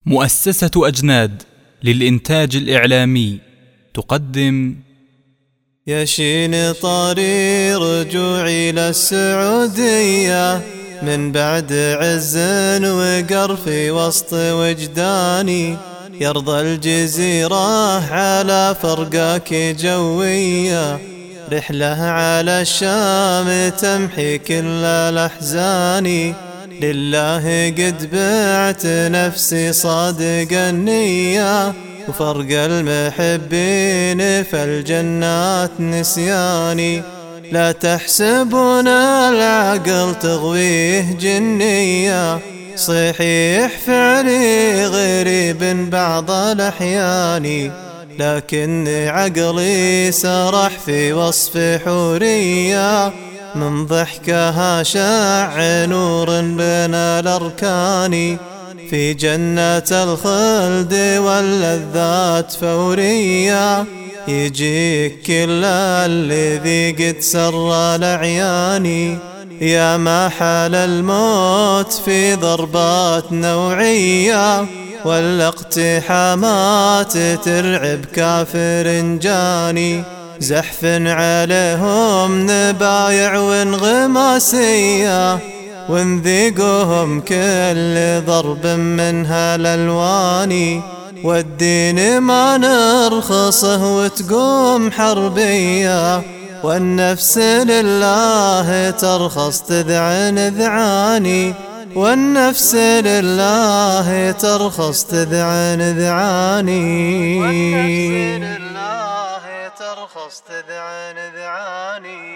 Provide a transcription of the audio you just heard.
مؤسسة أجناد للإنتاج الإعلامي تقدم يشين طاري رجوعي للسعودية من بعد عز وقر في وسط وجداني، يرضى الجزيرة على فرقاك جوية، رحلة على الشام تمحي كل الأحزان، لله قد بعت نفسي صادق النية، وفرق المحبين فالجنات نسياني، لا تحسبون العقل تغويه جنية، صحيح فعلي غريب بعض الأحيان، لكن عقلي سرح في وصف حورية، من ضحكها شع نور بين الأركان، في جنة الخلد واللذات فورية، يجيك كل الذي قد سر الأعيان، يا ما حال الموت في ضربات نوعية، والاقتحامات ترعب كافر جاني، زحف عليهم نبايع وانغماسية، ونذيقهم كل ضرب منها الألوان، والدين ما نرخصه وتقوم حربية، والنفس لله ترخص تذعن ذعاني، والنفس لله ترخص تذعن ذعاني، والنفس لله ترخص تذعن ذعاني.